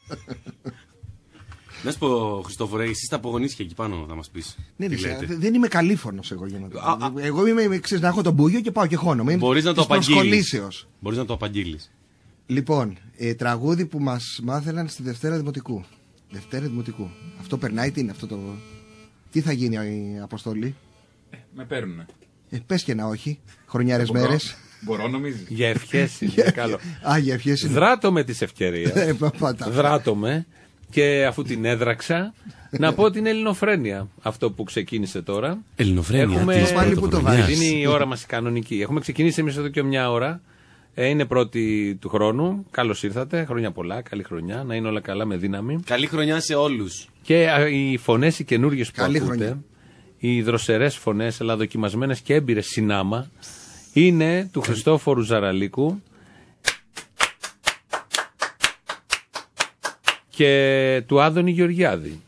Να σου πω, Χριστόφορε, εσύ τα απογονίσια εκεί πάνω θα μας πεις. Ναι, δεν είμαι καλήφωνος εγώ για να το πω. Εγώ είμαι, ξέρεις, να έχω τον μπούγιο και πάω και χώνομαι. Μπορείς να το απαγγείλεις. Μπορείς να το απαγγείλεις. Λοιπόν, τραγούδι που μας μάθαιναν στη Δευτέρα Δημοτικού. Δευτέρα Δημοτικού. Αυτό περνάει, τι είναι αυτό το. Τι θα γίνει η αποστολή? Με παίρνουνε. Πες και να όχι. Χρονιάρες μέρες. Μπορώ, νομίζεις? Για ευχές είναι καλό. Για ευχές είναι. Δράτω με τις ευκαιρίες. Δράτω με. Και αφού την έδραξα, να πω την ελληνοφρένεια. Αυτό που ξεκίνησε τώρα. Ελληνοφρένεια. Πάλι που το βάζεις. Είναι η ώρα μας η κανονική. Έχουμε ξεκινήσει εμείς εδώ και μια ώρα. Είναι πρώτη του χρόνου. Καλώς ήρθατε. Χρόνια πολλά. Καλή χρονιά. Να είναι όλα καλά με δύναμη. Καλή χρονιά σε όλους. Και οι φωνές οι καινούργιες που ακούτε, οι δροσερές φωνές, αλλά δοκιμασμένες και έμπειρες συνάμα, είναι του Χριστόφορου Ζαραλίκου και του Άδωνη Γεωργιάδη.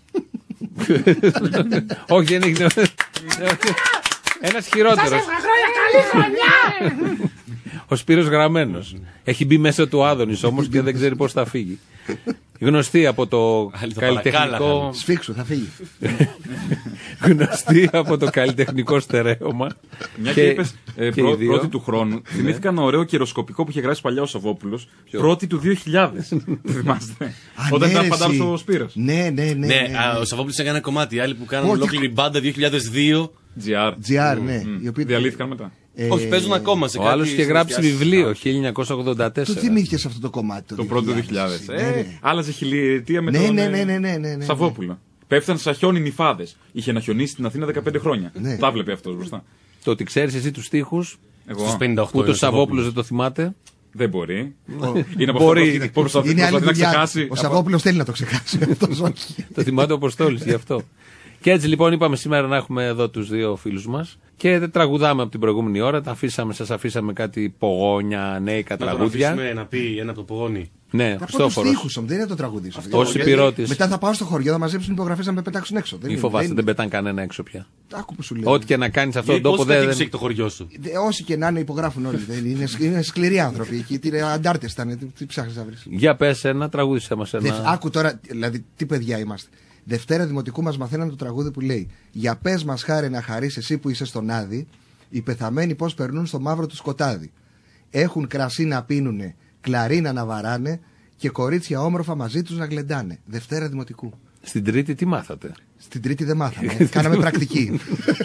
Όχι, δεν έχει. Ένας χειρότερος. Σας εύχομαι καλή χρονιά! Ο Σπύρος Γραμμένος. Έχει μπει μέσα του Άδωνης όμως και δεν ξέρει πώς θα φύγει. Γνωστή από το καλλιτεχνικό. Σφίξου, θα φύγει. Γνωστή από το καλλιτεχνικό στερέωμα. Μια και είπες πρώτη του χρόνου. Θυμήθηκα ένα ωραίο καιροσκοπικό που είχε γράψει παλιά ο Σαββόπουλος. Πρώτη του 2000. Θυμάστε? Όταν ήταν παντάρος ο Σπύρος. Ναι. Ο Σαββόπουλος έκανε ένα κομμάτι. Άλλοι που κάνουν ολόκληρη μπάντα 2002. GR, ναι. Διαλύθηκαν μετά. Όχι, παίζουν ακόμα σε κάτι. Ο άλλος είχε γράψει βιβλίο 1984. Το θυμήθηκες αυτό το κομμάτι. Το πρώτο 2000. Άλλαζε χιλιετία με τον Σαββόπουλο. Πέφτανε σαν χιόνι νυφάδες. Είχε να χιονίσει στην Αθήνα 15 χρόνια. Τα βλέπει αυτός μπροστά. Το ότι ξέρεις εσύ τους στίχους Εγώ. που το Σαββόπουλος δεν το θυμάται. Δεν μπορεί. Είναι από αυτό που προσπαθεί να ξεχάσει. Ο Σαββόπουλος θέλει να το ξεχάσει. Το θυμάται ο Αποστόλης γι' αυτό. Και έτσι λοιπόν είπαμε σήμερα να έχουμε εδώ τους δύο φίλους μας και τραγουδάμε από την προηγούμενη ώρα. Σας αφήσαμε κάτι πογόνια, νέικα τραγούδια. Να πει ένα από το πογόνι. Ναι, Χριστόφορος. Στίχους, δεν είναι το τραγουδί σου. Ως υπηρώτης. Μετά θα πάω στο χωριό, θα μαζέψουν υπογραφές να με πετάξουν έξω. Μη φοβάσαι, δεν πετάνε κανένα έξω πια. Άκου που σου λέω. Ό,τι και να κάνεις αυτόν τον τόπο δεν είναι το χωριό σου. Όσοι και να είναι υπογράφουν όλοι. Είναι σκληροί άνθρωποι. Αντάρτες ήταν. Τι ψάχνεις να βρεις? Για πες ένα, τραγούδισε μας ένα. Άκου τώρα, δηλαδή τι παιδιά είμαστε. Δευτέρα Δημοτικού μας μαθαίναν το τραγούδι που λέει: για πες μας χάρη να χαρείς εσύ που είσαι στον Άδη, οι πεθαμένοι πώς περνούν στο μαύρο του σκοτάδι. Έχουν κρασί να πίνουνε, κλαρίνα να βαράνε και κορίτσια όμορφα μαζί τους να γλεντάνε. Δευτέρα Δημοτικού. Στην Τρίτη τι μάθατε? Στην Τρίτη δεν μάθαμε. Κάναμε πρακτική.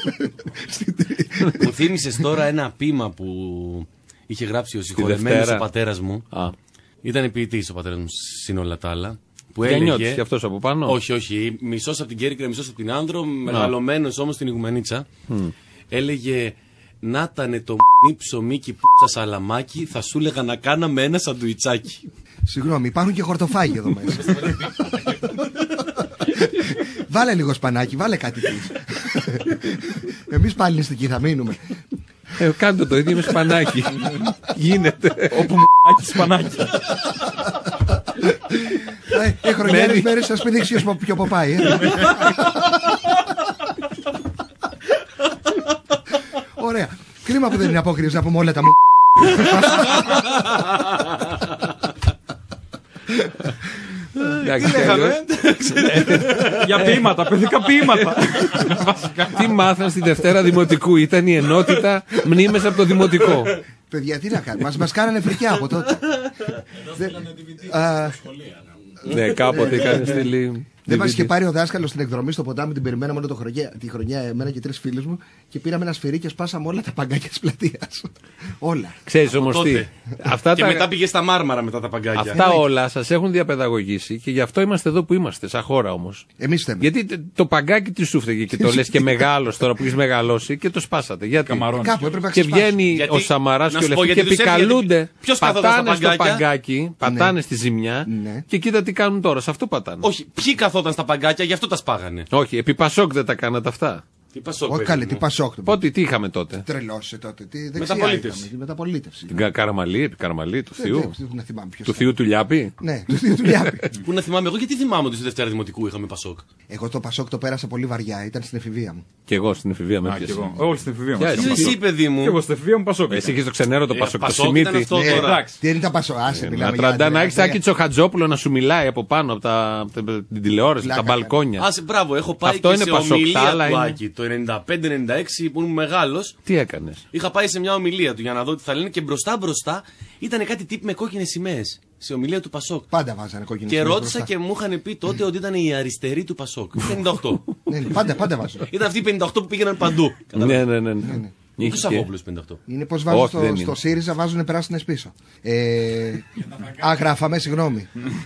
Μου θύμισες τώρα ένα ποίημα που είχε γράψει ο συγχωρεμένος ο πατέρας μου. Ήταν ποιητής ο πατέρας μου συν όλα τα άλλα. Που έλεγε. Και αυτός από πάνω. Όχι. Μισός από την Κέρκυρα, μισός από την Άνδρο, μεγαλωμένος όμως στην Ιγουμενίτσα. Έλεγε: να ήτανε το ψωμί και πούτσα σαλαμάκι, θα σου έλεγα να κάναμε ένα σαντουιτσάκι. Συγγνώμη, υπάρχουν και χορτοφάγοι εδώ μέσα. Βάλε λίγο σπανάκι, βάλε κάτι πίσω. Εμείς πάλι νηστικοί θα μείνουμε. Κάντε το ίδιο με σπανάκι. Γίνεται. Όπου μου σπανάκι. Χρονιάρες μέρες σας πηδήξει ποιο ποπάει. Ωραία. Κρίμα που δεν είναι απόκριση να πούμε όλα τα μου. Για ποίηματα, παιδικά ποίηματα. Τι μάθαν στη Δευτέρα Δημοτικού? Ήταν η ενότητα μνήμες από το Δημοτικό. Παιδιά, τι να κάνουμε, μας κάνανε φρικιά από τότε. Ναι, κάποτε είχαν στείλει. Δεν μας είχε πάρει ο δάσκαλος στην εκδρομή στο ποτάμι, την περιμέναμε όλη τη χρονιά, εμένα και 3 φίλους μου, και πήραμε ένα σφυρί και σπάσαμε όλα τα παγκάκια της πλατείας. Όλα. Ξέρεις όμως τι. Και μετά πήγε στα Μάρμαρα μετά τα παγκάκια. Αυτά όλα σας έχουν διαπαιδαγωγήσει και γι' αυτό είμαστε εδώ που είμαστε, σαν χώρα όμως. Εμείς θέμε. Γιατί το παγκάκι τι σου φταίγε και το λες και μεγάλος τώρα που έχεις μεγαλώσει και το σπάσατε. Γιατί. Και βγαίνει ο Σαμαράς και ο Λευτής και επικαλούνται. Πατάνε στο παγκάκι, πατάνε στη ζημιά και κοίτα τι κάνουν τώρα. Σε αυτό πατάνε. Όχι, ποιοι καθόταν στα παγκάκια, γι' αυτό τα σπάγανε. Όχι, επί Πασόκ δεν τα κάνατε αυτά. Όχι καλή, τι Πασόκ. Πότε, τι είχαμε τότε. Τρελώσε τότε. Μεταπολίτευση. Την Καραμαλή, επί Καραμαλή, του Θείου. Του Θείου του Λιάπη. Ναι, του Θείου του Λιάπη. Πού να θυμάμαι εγώ, γιατί θυμάμαι ότι στη Δευτέρα Δημοτικού είχαμε Πασόκ. Εγώ το Πασόκ το πέρασα πολύ βαριά, ήταν στην εφηβεία μου. Και εγώ στην εφηβεία με έπιασε. Όλοι στην εφηβεία μου. Εσύ, παιδί μου. Και εγώ στην εφηβεία μου Πασόκ. Εσύ είχε το ξενέρο το Πασόκ. Το Σιμίτι. Τι είναι τα Πασόκ, άσε μιλάμε. Να έχει Άκη Τσοχατζόπουλο να σου μιλάει από πάνω από την τηλεόραση, από τα μπαλκόνια. Άσε, μπράβο, έχω πάει και σε ομιλία του Άκη το 95-96 που ήμουν μεγάλος. Τι έκανες? Είχα πάει σε μια ομιλία του για να δω τι θα λένε και μπροστά ήταν κάτι τύποι με κόκκινες σημαίες. Σε ομιλία του Πασόκ. Πάντα βάζανε κόκκινες σημαίες. Και ρώτησα και μου είχαν πει τότε ότι ήταν οι αριστεροί του Πασόκ. 58. Ναι, πάντα βάζανε. Ήταν αυτοί οι 58 που πήγαιναν παντού. Ναι. Του Σαββόπουλους 58. Είναι πως βάζουν στο ΣΥΡΙΖΑ, βάζουν πράσινες πίσω. Γράφαμε, συγγνώμη.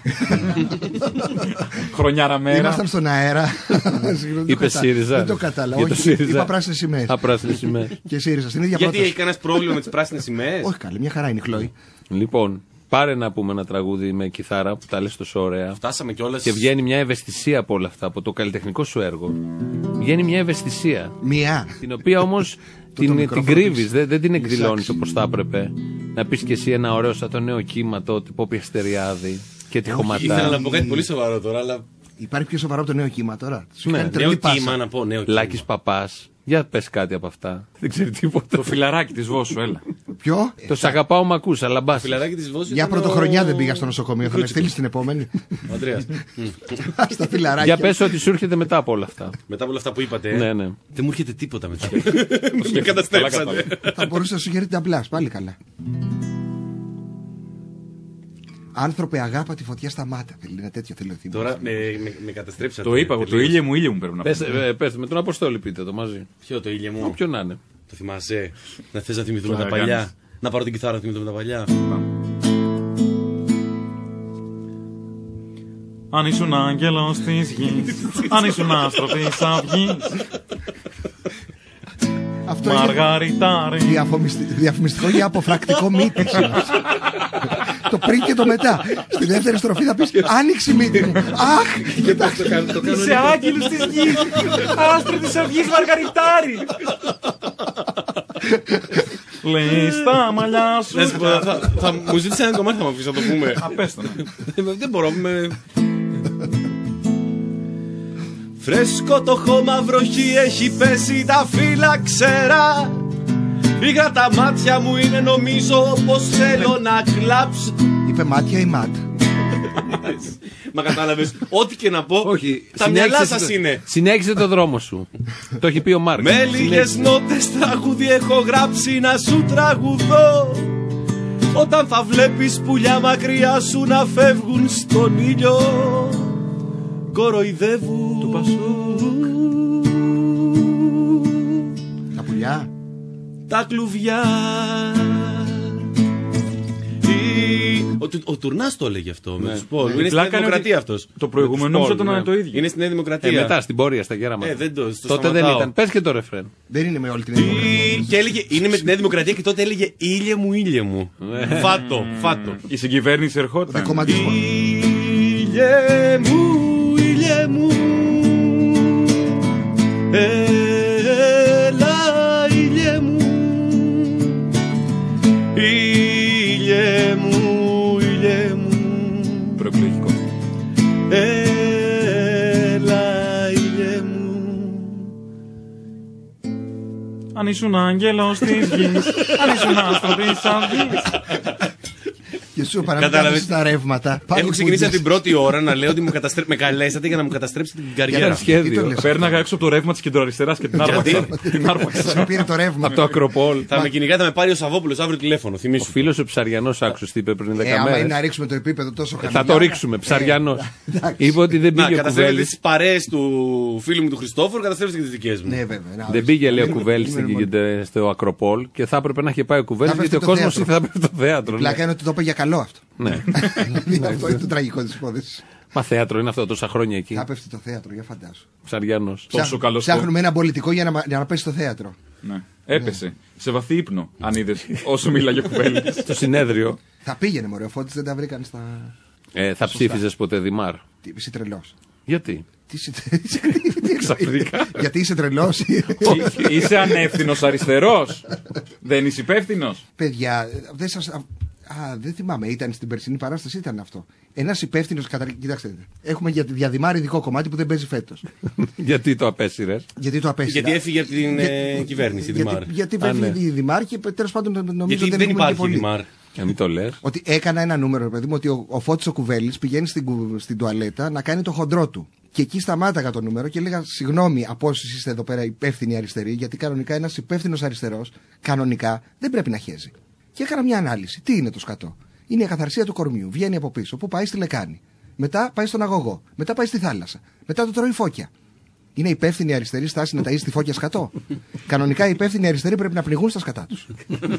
Χρονιάρα μέρα. Ήμασταν στον αέρα. Είπε ΣΥΡΙΖΑ. Δεν το κατάλαβα. Όχι, είπα πράσινες σημαίες. Και ΣΥΡΙΖΑ στην ίδια πρόταση. Γιατί έχει κανένα πρόβλημα με τις πράσινες σημαίες? Όχι, καλή, μια χαρά είναι η Χλόη. Λοιπόν, πάρε να πούμε ένα τραγούδι με κιθάρα που τα λες τόσο ωραία. Φτάσαμε κιόλας. Και βγαίνει μια ευαισθησία από όλα αυτά, από το καλλιτεχνικό σου έργο. Βγαίνει μια ευαισθησία. Την οποία όμως την κρύβεις, δεν την εκδηλώνεις όπως θα έπρεπε. Να πεις κι εσύ ένα ωραίο σαν το νέο κύμα τότε, Πόπη Αστεριάδη και τη Χωματά. Ήθελα να πω κάτι πολύ σοβαρό τώρα, αλλά. Υπάρχει πιο σοβαρό από το νέο κύμα τώρα. Ναι, νέο κύμα να πω, νέο κύμα. Λάκης Παπάς. Για πες κάτι από αυτά. Δεν ξέρει τίποτα. Το φιλαράκι της Βόσου, έλα. Ποιο? Το σ' αγαπάω μ' ακούς, αλλά μπας. Το φιλαράκι της Βόσου. Για πρωτοχρονιά δεν πήγα στο νοσοκομείο. Θα με στείλεις την επόμενη. Ανδρέας. Στα φιλαράκια. Για πες ότι σου έρχεται μετά από όλα αυτά. Μετά από όλα αυτά που είπατε. Ναι. Δεν μου έρχεται τίποτα μετά. Με καταστρέψατε. Θα μπορούσε να σου γέρετε απλά. Πάλι καλά. Άνθρωπε, αγάπα τη φωτιά στα μάτια. Είναι τέτοιο θέλω. Τώρα με καταστρέψατε. Το είπα εγώ, το ήλιο μου πρέπει να πω. Πες, με τον Αποστόλη πείτε το μαζί. Ποιο το ήλιο μου? Όποιο να είναι. Το θυμάσαι? Να θες να θυμηθούμε τα παλιά? Να πάρω την κιθάρα να θυμηθούμε τα παλιά. Αν ήσουν άγγελος της γης, αν ήσουν άστρο της αυγής, αυτό Μαργαριτάρι. Διαφημιστικό για αποφρακτικό μύτη. Το πριν και το μετά. Στη δεύτερη στροφή θα πεις άνοιξη μύτη μου. Αχ! Είσαι άγγελος της γης, άστρο της αυγής, Μαργαριτάρι. Λέει στα μαλλιά σου. Θα μου ζήτησε ένα κομμάτι, θα μου αφήσει να το πούμε. Απέστο. Δεν μπορώ. Φρέσκο το χώμα, βροχή έχει πέσει, τα φύλλα ξερά. Πήγα τα μάτια μου, είναι νομίζω πως θέλω να κλάψω. Είπε μάτια ή ματ? Μα κατάλαβες, ό,τι και να πω. Όχι, τα μυαλά σας είναι. Συνέχισε το δρόμο σου. Το έχει πει ο Μάρκ. Με λίγες νότες τραγούδι έχω γράψει να σου τραγουδώ. Όταν θα βλέπεις πουλιά μακριά σου να φεύγουν στον ήλιο, κοροϊδεύουν του Πασόκ τα πουλιά, τα κλουβιά. Ο Τουρνάς το έλεγε αυτό με τους Πόλου. Είναι στην Δημοκρατία αυτός. Το προηγούμενο νόμιζα ήταν το ίδιο. Είναι στην Νέα Δημοκρατία. Μετά στην πορεία στα γέραματα. Τότε δεν ήταν. Πες και το ρεφρέν. Δεν είναι με όλη την Δημοκρατία. Και έλεγε είναι με την Νέα Δημοκρατία και τότε έλεγε ήλιε μου, ήλιε μου. Φάτο. Η συγκυβέρνηση ερχόταν. Ήλιε μου, ήλιε μου. Έλα ήλιε μου. Ήλιε μου, ήλιε μου. Προεκλογικό. Έλα ήλιε μου. Αν ήσουν άγγελος της γης, αν ήσουν άστρο της αυγής. Και σου παραμετρήσεις τα ρεύματα. Έχω ξεκινήσει από την πρώτη ώρα να λέω ότι με καλέσατε για να μου καταστρέψετε την καριέρα. Πέρναγα έξω από το ρεύμα της κεντροαριστεράς και την άρπαξα. Σε πήρε το ρεύμα. Από το Ακροπόλ. Θα με κυνηγάτε, με πάρει ο Σαββόπουλος αύριο τηλέφωνο. Ο φίλος ο Ψαριανός άκουσες τι είπε πριν 10 μέρες. Άμα είναι να ρίξουμε το επίπεδο τόσο χαμηλά. Θα το ρίξουμε. Ψαριανός. Είπε ότι δεν πήγε ο Κουβέλης. Τις παρέες του φίλου μου του Χριστόφορου, καταστρέψτε και τις δικές μου. Δεν πήγε, λέει, ο Κουβέλης στο Ακροπόλ και θα έπρεπε να είχε πάει ο Κουβέλης γιατί ο κόσμος ήρθε στο θέατρο. Πλάκα είναι ότι το είπε για καλό αυτό. Ναι. Αυτό είναι το τραγικό της υπόθεσης. Μα θέατρο είναι αυτό τόσα χρόνια εκεί. Θα πέφτει το θέατρο, για φαντάσου. Ψαριανός. Ψάχνουμε ένα πολιτικό για να πέσει στο θέατρο. Ναι. Έπεσε. Σε βαθύ ύπνο, αν είδες όσο μίλαγε ο Κουβέλης. Στο συνέδριο. Θα πήγαινε, μωρέ, ο Φώτης δεν τα βρήκαν στα. Θα ψήφιζες ποτέ Δημάρ? Είσαι τρελός. Γιατί? Γιατί είσαι τρελός? Είσαι ανεύθυνος αριστερός? Δεν είσαι υπεύθυνος? Παιδιά, δεν θυμάμαι, ήταν στην περσινή παράσταση, ήταν αυτό. Ένας υπεύθυνος, κοιτάξτε, έχουμε για τη Διαδημάρη ειδικό κομμάτι που δεν παίζει φέτος. Γιατί το απέσυρες? Γιατί έφυγε από την κυβέρνηση, γιατί έφυγε η Δημάρ και τέλος πάντων νομίζω ότι δεν υπάρχει Δημάρ. Μην το λες. Ότι έκανα ένα νούμερο, παιδί μου, ότι ο Φώτης ο Κουβέλης πηγαίνει στην τουαλέτα να κάνει το χοντρό του. Και εκεί σταμάταγα το νούμερο και έλεγα συγγνώμη από όσους είστε εδώ πέρα υπεύθυνοι αριστεροί, γιατί κανονικά ένας υπεύθυνος αριστερός, κανονικά δεν πρέπει να χέζει. Και έκανα μια ανάλυση. Τι είναι το σκατό? Είναι η ακαθαρσία του κορμιού. Βγαίνει από πίσω, που πάει στη λεκάνη. Μετά πάει στον αγωγό. Μετά πάει στη θάλασσα. Μετά το τρώει φώκια. Είναι υπεύθυνη αριστερή στάση να ταΐζει τη φώκια σκατό? Κανονικά οι υπεύθυνοι αριστεροί πρέπει να πνιγούν στα σκατά τους.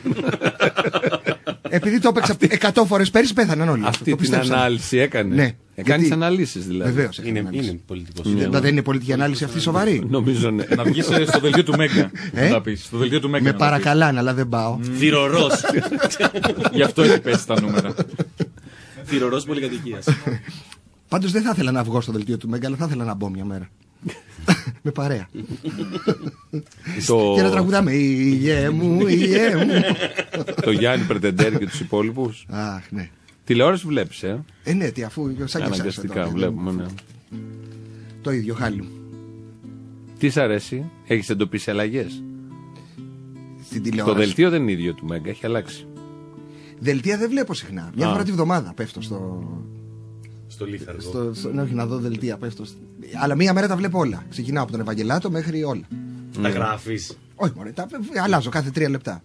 Επειδή το έπαιξα 100 φορές πέρυσι, πέθαναν όλοι. Αυτή την ανάλυση έκανε. Ναι. Κάνεις αναλύσεις δηλαδή. Βεβαίως. Είναι πολιτικός. Δεν είναι πολιτική ανάλυση αυτή σοβαρή? Νομίζω ναι. Να βγεις στο δελτίο του Μέγκα. Να πεις. Στο δελτίο του Μέγκα. Με παρακαλάνε, αλλά δεν πάω. Θηρορός. Γι' αυτό έχει πέσει τα νούμερα. Θηρορός πολυκατοικίας. Πάντως δεν θα ήθελα να βγω στο δελτίο του Μέγκα, αλλά θα ήθελα να μπω μια μέρα. Με παρέα. Και να τραγουδάμε «Υγιέ μου, υγιέ μου». Το Γιάννη Πρετεντέρ και τους υπόλοιπους. Αχ, ναι. Τηλεόραση βλέπεις, ναι, τι, αφού σαν και αναγκαστικά βλέπουμε, ναι. Το ίδιο χάλι. Τι σ' αρέσει? Έχεις εντοπίσει αλλαγές? Στην τηλεόραση. Το δελτίο δεν είναι ίδιο του Μέγκα, έχει αλλάξει. Δελτία δεν βλέπω συχνά. Μια φορά τη βδομάδα πέφτω στο Λίθαργο. Ναι, όχι, να δω δελτία. Αλλά μία μέρα τα βλέπω όλα. Ξεκινάω από τον Ευαγγελάτο μέχρι όλα. Τα γράφεις? Όχι, μωρέ, αλλάζω κάθε 3 λεπτά.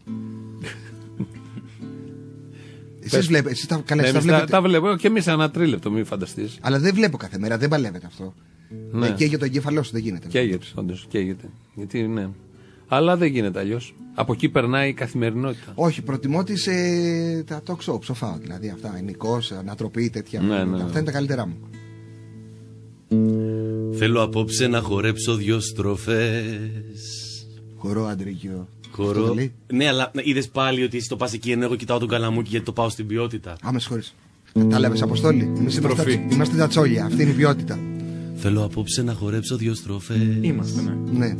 Εσείς βλέπετε. Τα βλέπω και εμείς ένα τρίλεπτο, μην φανταστείς. Αλλά δεν βλέπω κάθε μέρα, δεν παλεύεται αυτό. Ναι. Καίγεται το εγκέφαλό σου, δεν γίνεται. Καίγεται, όντως, καίγεται. Γιατί ναι. Αλλά δεν γίνεται αλλιώς. Από εκεί περνάει η καθημερινότητα. Όχι, προτιμώ τα talk show, ψοφάω. Δηλαδή αυτά, Νικός, Ανατροπή, τέτοια. Ναι. Αυτά είναι τα καλύτερά μου. Θέλω απόψε να χορέψω 2 στροφές. Χορό, Αντρίκιο. Χορό. Ναι, αλλά είδες πάλι ότι εσύ το πας εκεί ενώ εγώ κοιτάω τον καλαμούκι γιατί το πάω στην ποιότητα. Με συγχωρείς. Τα λέμε, Αποστόλη. Εμείς είμαστε τα τσόλια. Αυτή είναι η ποιότητα. Θέλω απόψε να χορέψω 2 στροφές. Είμαστε, ναι.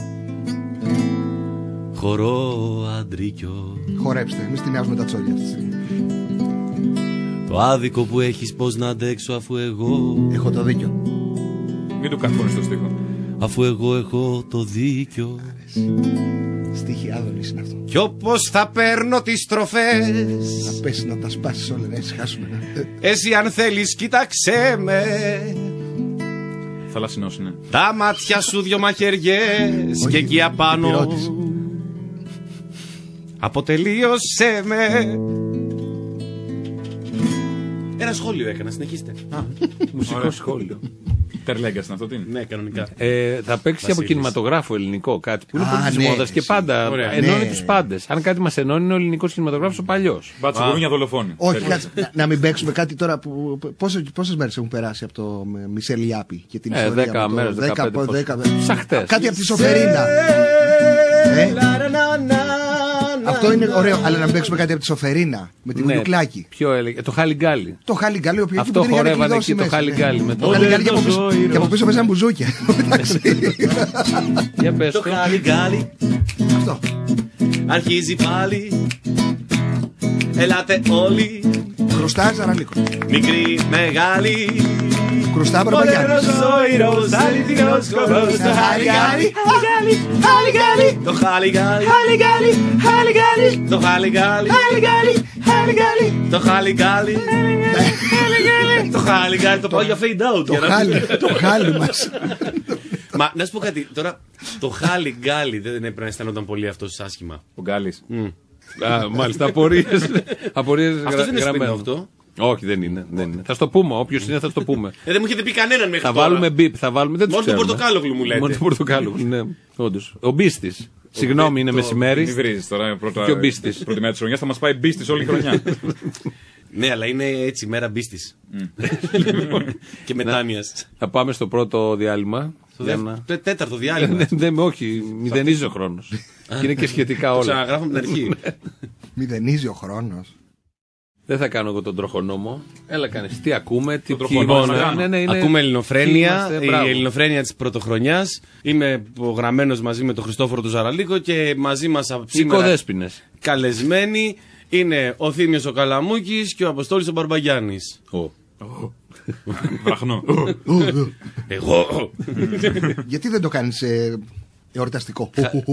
Χορό, Αντρίκιο. Χορέψτε, εμείς τιμιάζουμε τα τσόλια αυτή τη στιγμή. Το άδικο που έχεις πώς να αντέξω αφού εγώ έχω το δίκιο. Μην του καθόνεις το στίχο. Αφού εγώ έχω το δίκιο. Στίχη Άδωνης είναι αυτό. Κι όπως θα παίρνω τις στροφές να πέσει να τα σπάσεις όλα, να ησυχάσουμε. Εσύ αν θέλεις κοίταξέ με. Θαλασσινός είναι. Τα μάτια σου 2 μαχαιριές και εκεί απάνω αποτελείωσέ με. Ένα σχόλιο έκανα, συνεχίστε. Μουσικό σχόλιο. Τερλέγκας είναι αυτό, τι είναι? Ναι, κανονικά. Θα παίξει από κινηματογράφο ελληνικό κάτι που είναι πολύ τη μόδα και πάντα ενώνει τους πάντες. Αν κάτι μας ενώνει είναι ο ελληνικός κινηματογράφος ο παλιός. Μπάτσο γουρούνια δολοφόνη. Όχι, να μην παίξουμε κάτι τώρα που. Πόσες μέρες έχουν περάσει από το Μισελ Ιάπη και την ιστορία? 10 μέρες, 15. Σαν χτες. Κάτι από τη Σοφερίνα. Αυτό είναι ωραίο, αλλά να παίξουμε κάτι από τη Σοφερίνα με την Λουκλάκη. Ποιο έλεγε? Το Χαλιγκάλι. Το Χαλιγκάλι, αυτό χορεύανε εκεί το Χαλιγκάλι. Το Χαλιγκάλι και από πίσω παίζανε μπουζούκια. Για πες το Χαλιγκάλι. Αυτό. Αρχίζει πάλι. Ελάτε όλοι. Χρωστά Ζαραλίκο. Μικρή, μεγάλη. Χρωστά Μπαρμπαγιάννης. Το Χαλιγκάλι. Το Χαλιγκάλι. Το Χαλιγκάλι. Το Χαλιγκάλι. Το Χαλιγκάλι. Το πάω για fade out. Το χάλι μας. Μα να σου πω κάτι. Τώρα το Χαλιγκάλι δεν έπρεπε να αισθανόταν πολύ αυτός άσχημα? Ο Γκάλης. Μάλιστα, απορίες. Αυτό δεν είναι σπίτι αυτό. Όχι, δεν είναι. Θα στο πούμε. Όποιος είναι, θα στο πούμε. Δεν μου έχετε πει κανέναν μέχρι τώρα. Θα βάλουμε μπιπ. Μόνο τον Πορτοκάλογλου μου λέτε. Μόνο τον Πορτοκάλογλου, ναι. Όντως. Ο Μπίστης. Συγγνώμη, είναι μεσημέρι. Τι βρίζεις τώρα πρώτα? Και ο Μπίστης. Πρώτη μέρα της χρονιάς θα μας πάει Μπίστης όλη η χρονιά. Ναι, αλλά είναι έτσι, μέρα Μπίστης. Και μετάνοιας. Θα πάμε στο πρώτο διάλειμμα. Το τέταρτο διάλειμμα. Όχι, μηδενίζει ο χρόνος. Είναι και σχετικά όλα. Ξαναγράφω από την αρχή. Μηδενίζει ο χρόνος. Δεν θα κάνω εγώ τον τροχονόμο. Έλα κάνεις. Τι ακούμε, τι Ακούμε Ελληνοφρένεια, η Ελληνοφρένεια της πρωτοχρονιάς. Είμαι γραμμένος μαζί με τον Χριστόφορο του Ζαραλίκο και μαζί μας σήμερα οικοδέσποινες καλεσμένοι είναι ο Θήμιος ο Καλαμούκης και ο Αποστόλης ο Μπαρμπαγιάννης. Βραχνό. Εγώ. Γιατί δεν το κάνεις εορταστικό?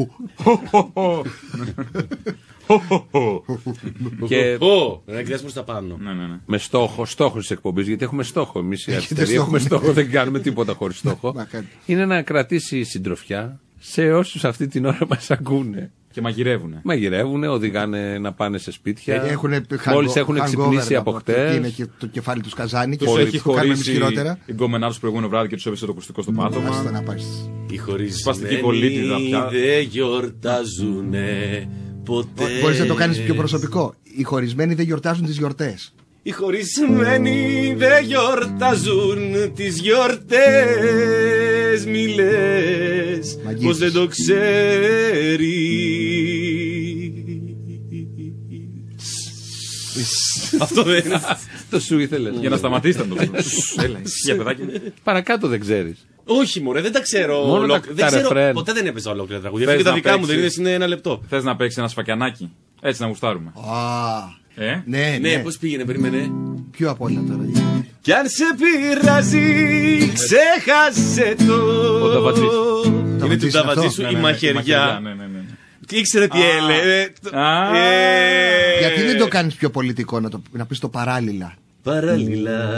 Και να κοιτάς προς τα πάνω. με στόχο της εκπομπής, γιατί έχουμε στόχο εμείς οι αριστεροί. Έχουμε στόχο, δεν κάνουμε τίποτα χωρίς στόχο. Είναι να κρατήσει συντροφιά σε όσους αυτή την ώρα μας ακούνε. Και μαγειρεύουνε. Μαγειρεύουνε, οδηγάνε να πάνε σε σπίτια. Μόλις έχουν ξυπνήσει από χτες. Είναι και το κεφάλι τους καζάνι και τους έχει χωρίσει η γκόμενά τους προηγούμενο βράδυ και τους έβησε το ακουστικό στο πάτωμα. Οι χωρισμένοι δεν γιορτάζουνε ποτέ. Μπορείς να το κάνεις πιο προσωπικό. Οι χωρισμένοι δεν γιορτάζουν τις γιορτές. Οι χωρισμένοι δεν γιορτάζουν τις γιορτές. Μη λες πως δεν το ξέρεις. Αυτό δεν είναι. Το σου ήθελες. Για να σταματήσετε το. Έλα, για παιδάκι. Παρακάτω δεν ξέρεις. Όχι μωρέ, δεν τα ξέρω. Ποτέ δεν έπαιζα ολόκληρα τραγούδια. Και τα δικά μου δεν είναι ένα λεπτό. Θες να παίξεις ένα σφακιανάκι? Έτσι να γουστάρουμε. Ναι, πώς πήγαινε, περίμενε. Πιο απ' όλα τώρα. Κι αν σε πειράζει, ξέχασε το. Ο Ταβατζής. Είναι του Ταβατζή η μαχαιριά. Ήξερε τι έλεγε. Γιατί δεν το κάνεις πιο πολιτικό, να πεις το παράλληλα? Παράλληλα.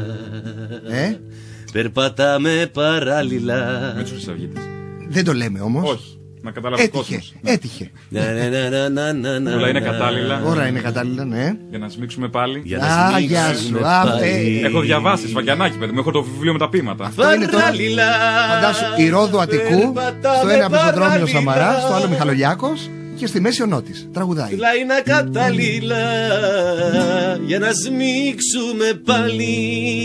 Περπατάμε παράλληλα. Με τους Χρυσαυγίτες. Δεν το λέμε όμως. Όχι. Να καταλάβει ο κόσμος. Έτυχε. Όλα είναι κατάλληλα. Ώρα είναι κατάλληλα, ναι. Για να σμίξουμε πάλι. Γεια σου. Έχω διαβάσει σφακιανάκι, παιδί μου. Έχω το βιβλίο με τα ποίηματα. Αυτό είναι τώρα. Φαντάσου, η Ρόδου Αττικού. Στο ένα πεζοδρόμιο Σαμαρά, στο άλλο Μιχαλολιάκος. Και στη μέση ο Νότης. Τραγουδάει. Όλα είναι κατάλληλα για να σμίξουμε πάλι.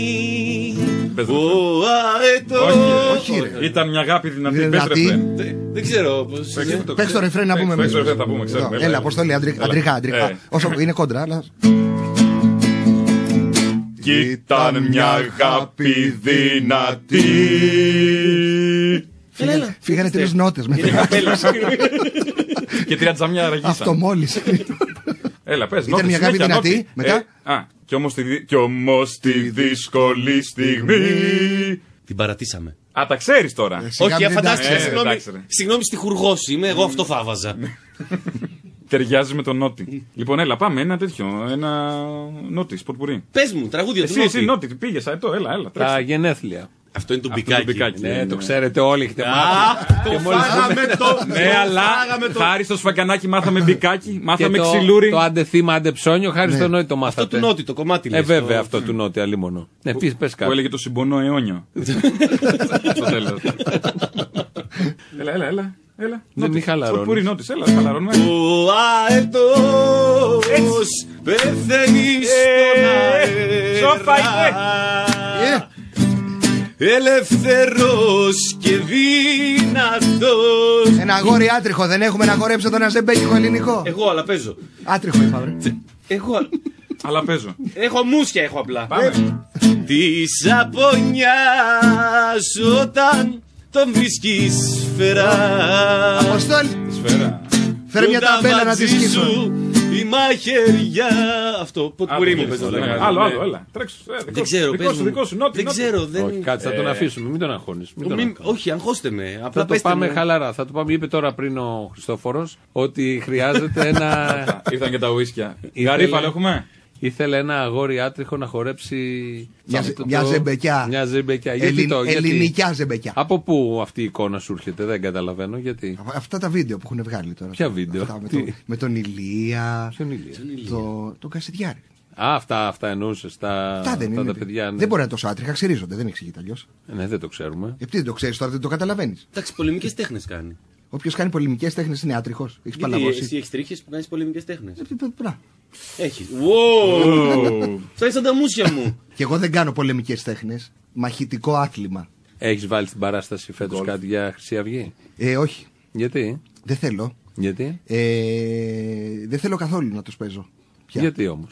Όχι, ρε. Ήταν μια αγάπη δυνατή. Δεν ξέρω πώς. Παίξ' το ρεφρέν να πούμε μέσα. Έλα, πώς το λέει, αντρικά. Όσο είναι κόντρα, αλλά. Κι ήταν μια αγάπη δυνατή. Φύγανε 3 νότες. Και 3 τζαμιά ραγίσαν. Αυτό μόλις. Έλα, πες. Ήταν μια αγάπη δυνατή. Μετά. Κι όμως τη δύσκολη στιγμή. Την παρατήσαμε. Α, τα ξέρεις τώρα. Όχι, φαντάστηκα. Συγγνώμη, στιχουργός είμαι. Εγώ αυτό θα βάζα. Ταιριάζει με τον Νότι. Λοιπόν, έλα, πάμε ένα τέτοιο. Ένα Νότι, σπορτπουρί. Πες μου, τραγούδια του Νότι. Εσύ Νότι, πήγες, έλα. Τα γενέθλια. Αυτό είναι το μπικάκι. Ναι, το ξέρετε όλοι, έχετε μάθει. Ναι, αλλά χάρη στο σφακιανάκι μάθαμε μπικάκι, μάθαμε ξυλούρι. Το άντε θύμα, άντε ψώνιο, χάρη στο Νότι το μάθατε. Αυτό του Νότι, το κομμάτι. Βέβαια, αυτό του Νότι, αλλήμονο. Ναι, πες κάτι. Που έλεγε το συμπονό αιώνιο. Στο τέλος. Έλα. Δεν μη χαλαρώνεις. Πουρί Νότης, έλα, χαλαρώνουμε. Ο αετός πεθαίνει στον αέρα. Ελευθερός και δυνατός. Ένα αγόρι άτριχο, δεν έχουμε να χορέψω τον αζεμπέκικο ελληνικό? Εγώ, αλλά παίζω. Άτριχο είπα, βρε. Εγώ, αλλά παίζω. Έχω μουσια, έχω απλά. Πάμε. Της απονιάς όταν τον βρίσκεις σφαιρά. Αποστόλη. Σφαίρα. Φέρε μια ταμπέλα να τη σκίσω. Η μαχαιριά. Αυτό, ποτπουρί μου πες. Άλλο, έλα. Τρέξω. Δεν ξέρω, δικό σου, Νότι. Δεν ξέρω. Όχι, κάτσε, θα τον αφήσουμε, μην τον αγχώνεις. Όχι, αγχώστε με. Θα το πάμε χαλαρά. Θα το πάμε, είπε τώρα πριν ο Χριστόφορος, ότι χρειάζεται ένα. Ήρθαν και τα ουίσκια. Γαρίφαλο έχουμε. Ήθελε ένα αγόρι άτριχο να χορέψει. Μια ζεμπεκιά. Μια ζεμπεκιά. Ελληνικιά ζεμπεκιά. Από πού αυτή η εικόνα σου έρχεται, δεν καταλαβαίνω γιατί. Αυτά τα βίντεο που έχουν βγάλει τώρα. Ποια βίντεο? Με τον Ηλία. Ποιον Ηλία? Τον Κασιδιάρη. Αυτά εννοούσες. Αυτά δεν είναι. παιδιά, ναι. Δεν μπορεί να είναι τόσο άτριχα, ξυρίζονται, δεν εξηγείται αλλιώς. Ναι, δεν το ξέρουμε. Γιατί δεν το ξέρεις τώρα, δεν το καταλαβαίνεις. Εντάξει, πολεμικές τέχνες κάνει. Όποιος κάνει πολεμικές τέχνες είναι άτριχος. Έχεις παλαβώσει. Εσύ έχεις τρίχες που κάνεις πολεμικές τέχνες. Έχεις. Wow. Φτάνει σαν τα μουσια μου. Και εγώ δεν κάνω πολεμικές τέχνες. Μαχητικό άθλημα. Έχεις βάλει στην παράσταση φέτος κάτι για Χρυσή Αυγή? Όχι. Γιατί? Δεν θέλω. Γιατί? Δεν θέλω καθόλου να τους παίζω. Γιατί όμως?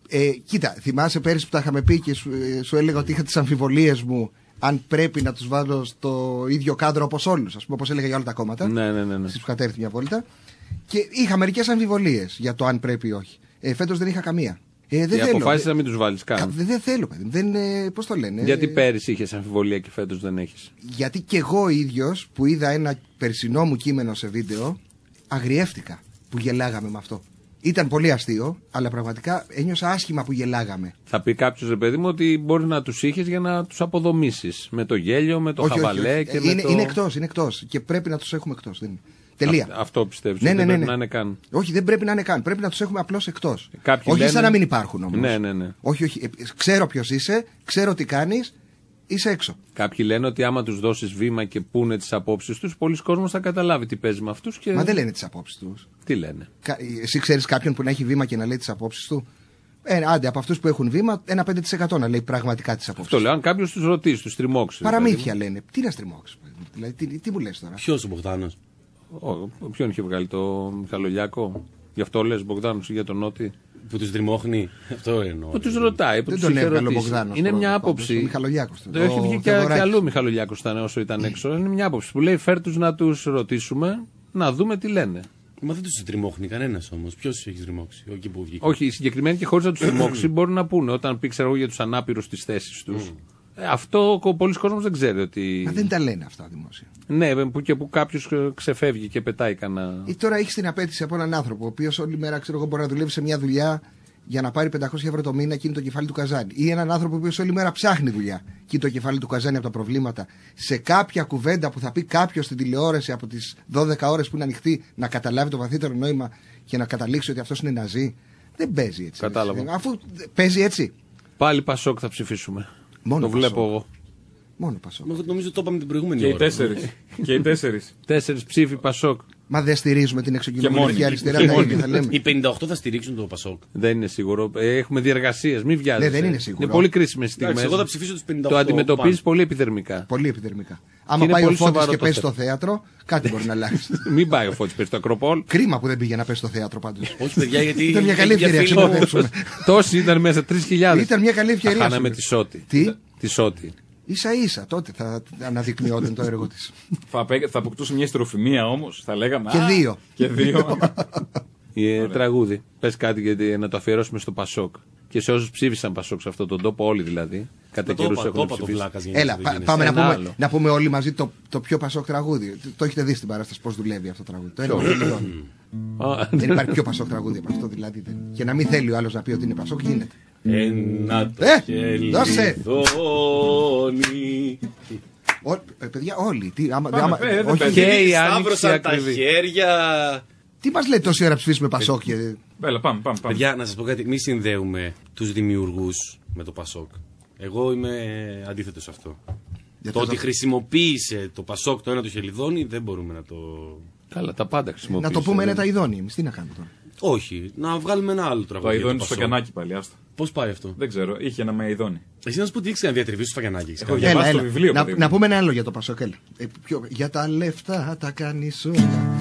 Κοίτα, θυμάσαι πέρυσι που τα είχαμε πει και σου έλεγα ότι είχα τις αμφιβολίες μου αν πρέπει να τους βάλω στο ίδιο κάδρο όπως όλους, ας πούμε, όπως έλεγα για όλα τα κόμματα. Ναι. Στις που είχατε έρθει μια βόλτα. Και είχα μερικές αμφιβολίες για το αν πρέπει ή όχι. Φέτος δεν είχα καμία. Και αποφάσισα να μην τους βάλεις καν. Δεν θέλω, παιδί. Πώς το λένε. Γιατί πέρυσι είχες αμφιβολία και φέτος δεν έχεις? Γιατί και εγώ ίδιος που είδα ένα περσινό μου κείμενο σε βίντεο, αγριεύτηκα που γελάγαμε με αυτό. Ήταν πολύ αστείο, αλλά πραγματικά ένιωσα άσχημα που γελάγαμε. Θα πει κάποιος, ρε παιδί μου, ότι μπορεί να τους είχες για να τους αποδομήσεις. Με το γέλιο, με το χαβαλέ και με το. Είναι εκτός. Και πρέπει να τους έχουμε εκτός. Τελεία. Αυτό πιστεύεις? Δεν πρέπει να είναι καν. Όχι, δεν πρέπει να είναι καν. Πρέπει να τους έχουμε απλώς εκτός. Όχι σαν να μην υπάρχουν όμως. Ναι. Όχι. Ξέρω ποιος είσαι, ξέρω τι κάνεις, είσαι έξω. Κάποιοι λένε ότι άμα τους δώσεις βήμα και πούνε τις απόψεις τους, πολλοί κόσμος θα καταλάβει τι παίζει με αυτούς. Και... Μα δεν λένε τις απόψεις τους. Τι λένε? Εσύ ξέρεις κάποιον που να έχει βήμα και να λέει τις απόψεις του? Άντε, από αυτούς που έχουν βήμα, ένα 5% να λέει πραγματικά τις απόψεις. Αυτό λέω. Αν κάποιος τους ρωτήσει, τους τριμώξει. Παραμύθια λένε. Τι να τριμώξει? Δηλαδή, τι μου λες τώρα? Ποιος ο Μπογδάνος? Ποιον είχε βγάλει, το Μιχαλολιάκο? Γι' αυτό λες Μπογδάνος ή για τον Νότι? Που τους τριμώχνει. Αυτό εννοώ. Που τους ρωτάει. Δεν τον έβγαλε ο Μπογδάνος. Είναι μια άποψη. Ο Μιχαλολιάκος. Έχει βγει και αλλού ο Μιχαλολιάκος όσο ήταν έξω. Είναι μια άποψη που λέει φέρ τους να τους ρωτήσουμε, να δούμε τι λένε. Μα δεν τους τριμώχνει κανένας όμως. Ποιος τους έχει τριμώξει? Εκεί που βγήκε. Όχι, οι συγκεκριμένοι και χωρίς να τους τριμώξει μπορούν να πούνε. Όταν πει, ξέρω εγώ, για τους ανάπηρους στις θέσεις τους. Αυτό πολλοί κόσμος δεν ξέρει ότι. Μα δεν τα λένε αυτά δημόσια. Ναι, που κάποιος ξεφεύγει και πετάει κανένα. Ή τώρα έχει την απέτηση από έναν άνθρωπο, ο οποίος όλη μέρα, ξέρω εγώ, μπορεί να δουλεύει σε μια δουλειά για να πάρει 500 ευρώ το μήνα και είναι το κεφάλι του καζάνι. Ή έναν άνθρωπο ο οποίος όλη μέρα ψάχνει δουλειά και είναι το κεφάλι του καζάνι από τα προβλήματα. Σε κάποια κουβέντα που θα πει κάποιος στην τηλεόραση από τις 12 ώρες που είναι ανοιχτή να καταλάβει το βαθύτερο νόημα και να καταλήξει ότι αυτός είναι ναζί. Δεν παίζει έτσι. Κατάλαβα. Αφού παίζει έτσι. Πάλι Πασόκ θα ψηφίσουμε. Μόνο το βλέπω εγώ. Μόνο Πασόκ. Νομίζω το είπαμε την προηγούμενη ώρα. Και οι τέσσερις. 4 ψήφοι Πασόκ. Μα δεν στηρίζουμε την εξωκοινωνική αριστερά. Οι 58 θα στηρίξουν το Πασόκ. Δεν είναι σίγουρο. Έχουμε διεργασίες. Μην βιάζεσαι. Ναι, δεν είναι σίγουρο. Είναι πολύ κρίσιμες στιγμές. Εγώ θα ψηφίσω τους 58. Το αντιμετωπίζεις πολύ επιδερμικά. Πολύ επιδερμικά. Άμα πάει ο Φώτης και πέσει στο θέατρο, κάτι μπορεί να αλλάξει. Μην πάει ο Φώτης, πέσει στο Ακροπόλ. Κρίμα που δεν πήγε να πέσει στο θέατρο πάντως. Όχι, παιδιά, γιατί. Ήταν μια καλή ευκαιρία να ξεπερδέψουμε. Τόσοι ήταν μέσα, 3.000. Ήταν μια καλή ευκαιρία. Χάναμε τη Σότη. Τι? Τη Σότη. Ίσα-ίσα τότε θα αναδεικνυόταν το έργο της. Θα αποκτούσε μια ιστροφημία όμως, θα λέγαμε. Και δύο. Τραγούδι. Πες κάτι γιατί να το αφιερώσουμε στο Πασόκ. Και σε όσους ψήφισαν Πασόκ σε αυτόν τον τόπο, όλοι δηλαδή. Κατά καιρούς έχουν ψηφίσει. Έλα, πάμε να πούμε όλοι μαζί το πιο Πασόκ τραγούδι. Το έχετε δει στην παράσταση πώς δουλεύει αυτό το τραγούδι. Δεν υπάρχει πιο Πασόκ τραγούδι από αυτό δηλαδή. Και να μην θέλει ο άλλος να πει ότι είναι Πασόκ, γίνεται. Ένα το χελιδόνι. Παιδιά, όλοι. Και οι σταύρωσαν τα χέρια. Τι μας λέει τόση ώρα ψηφίσουμε Πασόκ? Πάμε. Παιδιά, να σας πω κάτι. Μη συνδέουμε τους δημιουργούς με το Πασόκ. Εγώ είμαι αντίθετος σε αυτό. Το ότι χρησιμοποίησε το Πασόκ το ένα το χελιδόνι δεν μπορούμε να το. Καλά, τα πάντα χρησιμοποιήσαμε. Να το πούμε είναι τα ειδόνι. Εμείς τι να κάνουμε τώρα? Όχι, να βγάλουμε ένα άλλο τραγούδι. Το ειδόνι στο Φακιανάκι πάλι, άστα. Πώς πάει αυτό? Δεν ξέρω, είχε ένα με ειδόνι. Εσύ να σου πω τι ήξερα να διατριβείς στο Φακιανάκι. Έχω διαβάσει το βιβλίο. Να πούμε ένα άλλο για το Πασόκ. Για τα λεφτά τα κάνεις όλα.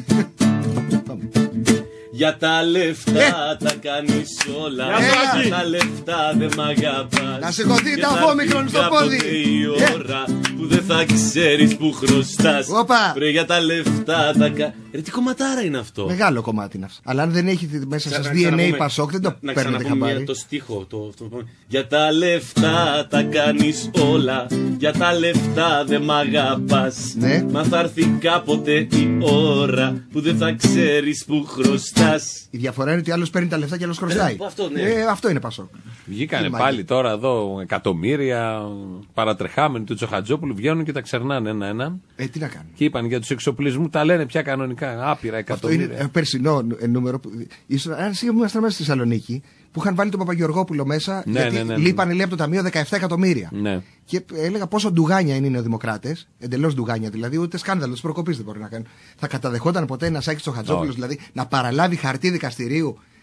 Για τα λεφτά τα κάνεις όλα. Για τα λεφτά δεν μ' αγαπάς. Να σηκωθεί τα βόμικρον στο πόδι. Η ώρα που δεν θα ξέρεις που χρωστάς. Βρε για τα λεφτά τα κάνεις. Ρε τι κομματάρα είναι αυτό? Μεγάλο κομμάτι είναι αυτό. Αλλά αν δεν έχει μέσα σας DNA Πασόκ δεν το παίρνετε χαμπάρι. Το στίχο. Για τα λεφτά τα κάνεις όλα. Για τα λεφτά δεν μ' αγαπάς. Μα θα έρθει κάποτε η ώρα που δεν θα ξέρεις που χρωστάς. Η διαφορά είναι ότι άλλος παίρνει τα λεφτά και άλλος χρωστάει. Αυτό είναι Πασόκ. Βγήκανε πάλι τώρα εδώ εκατομμύρια παρατρεχάμενοι του Τσοχατζόπουλου, βγαίνουν και τα ξερνάνε ένα-ένα. Τι να κάνουν. Και είπαν για τους εξοπλισμούς, τα λένε πια κανονικά. Άπειρα εκατομμύρια. Αυτό είναι περσινό νούμερο. Αν ήμασταν μέσα στη Θεσσαλονίκη, που είχαν βάλει τον Παπαγεωργόπουλο μέσα, γιατί λείπανε λέει από το ταμείο 17 εκατομμύρια. Ναι. Και έλεγα πόσο ντουγάνια είναι οι νεοδημοκράτες, εντελώς ντουγάνια δηλαδή, ούτε σκάνδαλο της προκοπής δεν μπορεί να κάνει. Θα καταδεχόταν ποτέ ένα Άκης Τσοχατζόπουλος, δηλαδή να παραλάβει χαρτί δικαστηρίου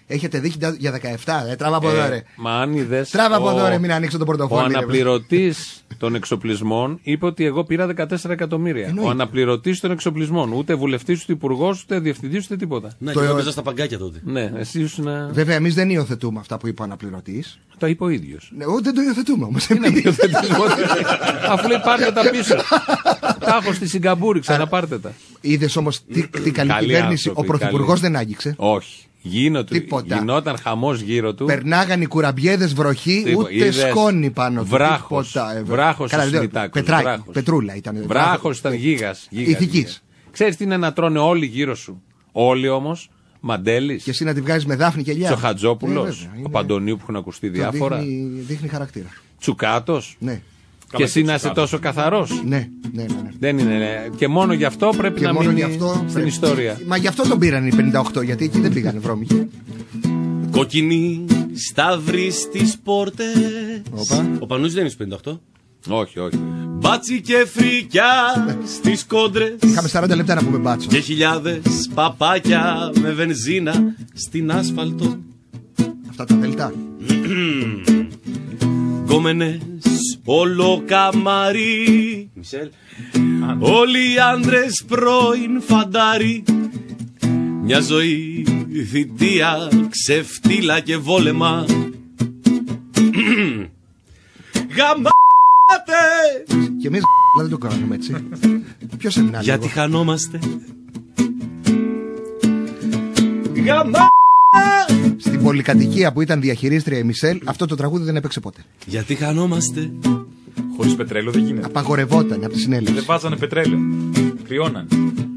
Έχετε δει για 17, τράβα από εδώ ρε. Μα αν είδες, τράβα από εδώ ρε, μην ανοίξω το πορτοφόλι. Ο αναπληρωτής των εξοπλισμών είπε ότι εγώ πήρα 14 εκατομμύρια. Ο αναπληρωτής των εξοπλισμών. Ούτε βουλευτής, ούτε υπουργός, ούτε διευθυντής, ούτε τίποτα. Ναι, και έπαιζα στα παγκάκια τότε. Ναι, εσύ ήσουν. Βέβαια, εμείς δεν υιοθετούμε αυτά που είπε ο αναπληρωτής. Το είπε ο ίδιος. Ναι, δεν το υιοθετούμε όμως. Αφού λέει πάρτε τα πίσω. Τα έχω στη Σιγκαπούρη, ξαναπάρτε τα. Είδες όμως τι καλή κυβέρνηση. Ο πρωθυπουργός δεν άγγιξε. Όχι. Γινόταν χαμός γύρω του. Περνάγαν οι κουραμπιέδες βροχή, ούτε σκόνη πάνω του. Βράχος ο Σιμιτάκος. Πετρούλα ήταν. Βράχος ήταν γίγας. Ηθικής. Ξέρεις τι είναι να τρώνε όλοι γύρω σου. Όλοι όμως. Μαντέλης. Και εσύ να τη βγάζεις με Δάφνη και Ελιά. Ο Χατζόπουλος. Ο Παντονίου που έχουν ακουστεί διάφορα. Δείχνει χαρακτήρα. Τσουκάτος. Ναι. Και εσύ να είσαι τόσο καθαρός. Ναι. Δεν είναι. Και μόνο γι' αυτό πρέπει να μείνει στην ιστορία. Μα γι' αυτό τον πήραν οι 58, γιατί εκεί δεν πήγανε βρώμικοι. Κοκκινή σταυρή στις πόρτες. Ο Πανούζης δεν είναι στους 58. Όχι. Μπάτσι και φρικιά στις κόντρες. Είχαμε 40 λεπτά να πούμε μπάτσο. Και χιλιάδες παπάκια με βενζίνα στην άσφαλτο. Αυτά τα δελτά. Γκόμενες όλο καμαρί. Μισελ. Όλοι οι άντρες πρώην φαντάρι. Μια ζωή θητεία, ξεφτύλα και βόλεμα. Γαμάτες. Και εμείς δεν το κάνουμε έτσι. Ποιος είναι γιατί λίγο. Χανόμαστε. Γαμάτες. Στην πολυκατοικία που ήταν διαχειρίστρια η Μισελ, αυτό το τραγούδι δεν έπαιξε ποτέ. Γιατί χανόμαστε. Χωρίς πετρέλαιο δεν γίνεται. Απαγορευόταν από τη συνέλευση. Δεν βάζανε πετρέλαιο. Κρυώναν.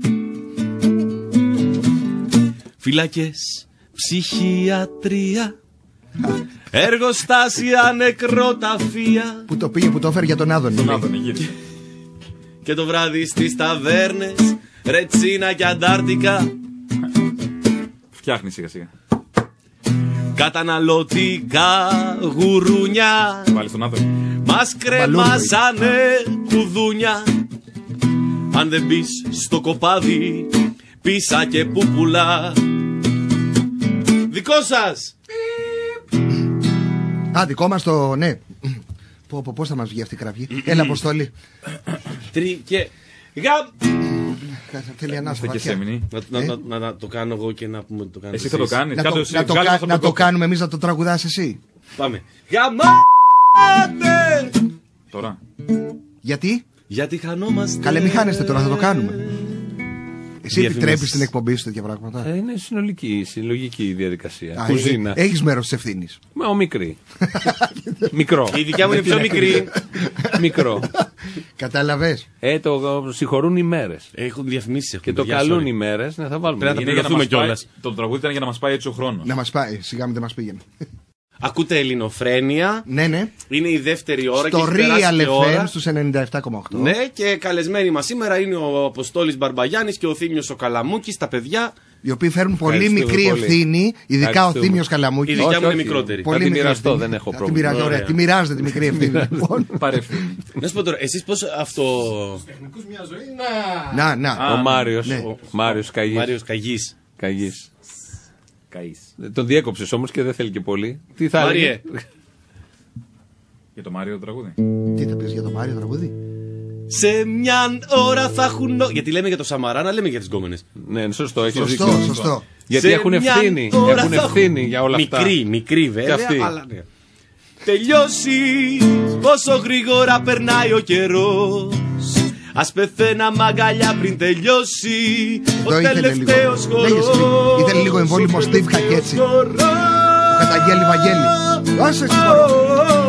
Φυλακές, ψυχιατρία, εργοστάσια, νεκροταφεία. Που το πήγε, που το έφερε για τον Άδωνη. Και το βράδυ στις ταβέρνες, ρετσίνα και αντάρτικα. Φτιάχνει σιγά σιγά. Καταναλωτικά γουρούνια. Βάλει τον Άδωνη. Μας κρεμάσανε κουδούνια. Αν δεν μπεις στο κοπάδι, πίσα και πούπουλα. Δικό σας. Α, δικό μας το, ναι. Πώς θα μας βγει αυτή η κραυγή. Έλα, Αποστόλη. Και θέλει ανάσφα. Να το κάνω εγώ και να πούμε το κάνεις. Εσύ θα το κάνεις. Να το κάνουμε εμείς, να το τραγουδάς εσύ. Πάμε. Γαμάτε. Τώρα. Γιατί χανόμαστε. Καλέ, μη χάνεστε τώρα, θα το κάνουμε. Εσύ επιτρέπεις την εκπομπή σου τέτοια πράγματα. Είναι συλλογική διαδικασία. Κουζίνα. Έχεις μέρος της ευθύνης. Μα ο μικρή. Μικρό. Η δικιά μου είναι πιο μικρή. Μικρό. Κατάλαβες. Το συγχωρούν οι μέρες. Έχουν διαφημίσεις. Και το καλούν οι μέρες. Ναι, θα βάλουμε. Πρέπει να πληρωθούμε κιόλας. Το τραγούδι ήταν για να μας πάει έτσι ο χρόνος. Να μας πάει. Σιγά μην δεν μας πήγαινε. Ακούτε Ελληνοφρένεια. Ναι. Είναι η δεύτερη ώρα. Στο Real FM στους 97,8. Ναι, και καλεσμένοι μας σήμερα είναι ο Αποστόλης Μπαρμπαγιάννης και ο Θήμιος ο Καλαμούκης, τα παιδιά. Οι οποίοι φέρνουν πολύ μικρή ευθύνη, ειδικά ο Θήμιος Καλαμούκης. Η δικιά μου είναι μικρότερη. Θα την μοιραστώ, δεν έχω πρόβλημα. Ωραία, τη μοιράζετε τη μικρή ευθύνη. Να σου πω τώρα, εσείς πώς αυτό. Στους τεχνικούς μια ζωή. Να. Ο Μάριος Καγής. Τον διέκοψες όμως και δεν θέλει και πολύ. Τι θα έλεγε. Για το Μάριο το τραγούδι. Τι θα πεις για το Μάριο τραγούδι. Σε μια ώρα θα έχουν. Γιατί λέμε για το Σαμαρά, να λέμε για τις γκόμενες. Ναι, σωστό. Σωστό. Γιατί έχουν ευθύνη για όλα αυτά. Μικρή βέβαια. Αλλά ναι. Τελειώσει πόσο γρήγορα περνάει ο καιρός. Ας πεθαίνα μαγκαλιά πριν τελειώσει ο τελευταίος χορός. Ήθελε λίγο εμβόλυμο Steve Χακέτσι που καταγγέλει Βαγγέλη. Δώσε συγχωρώ.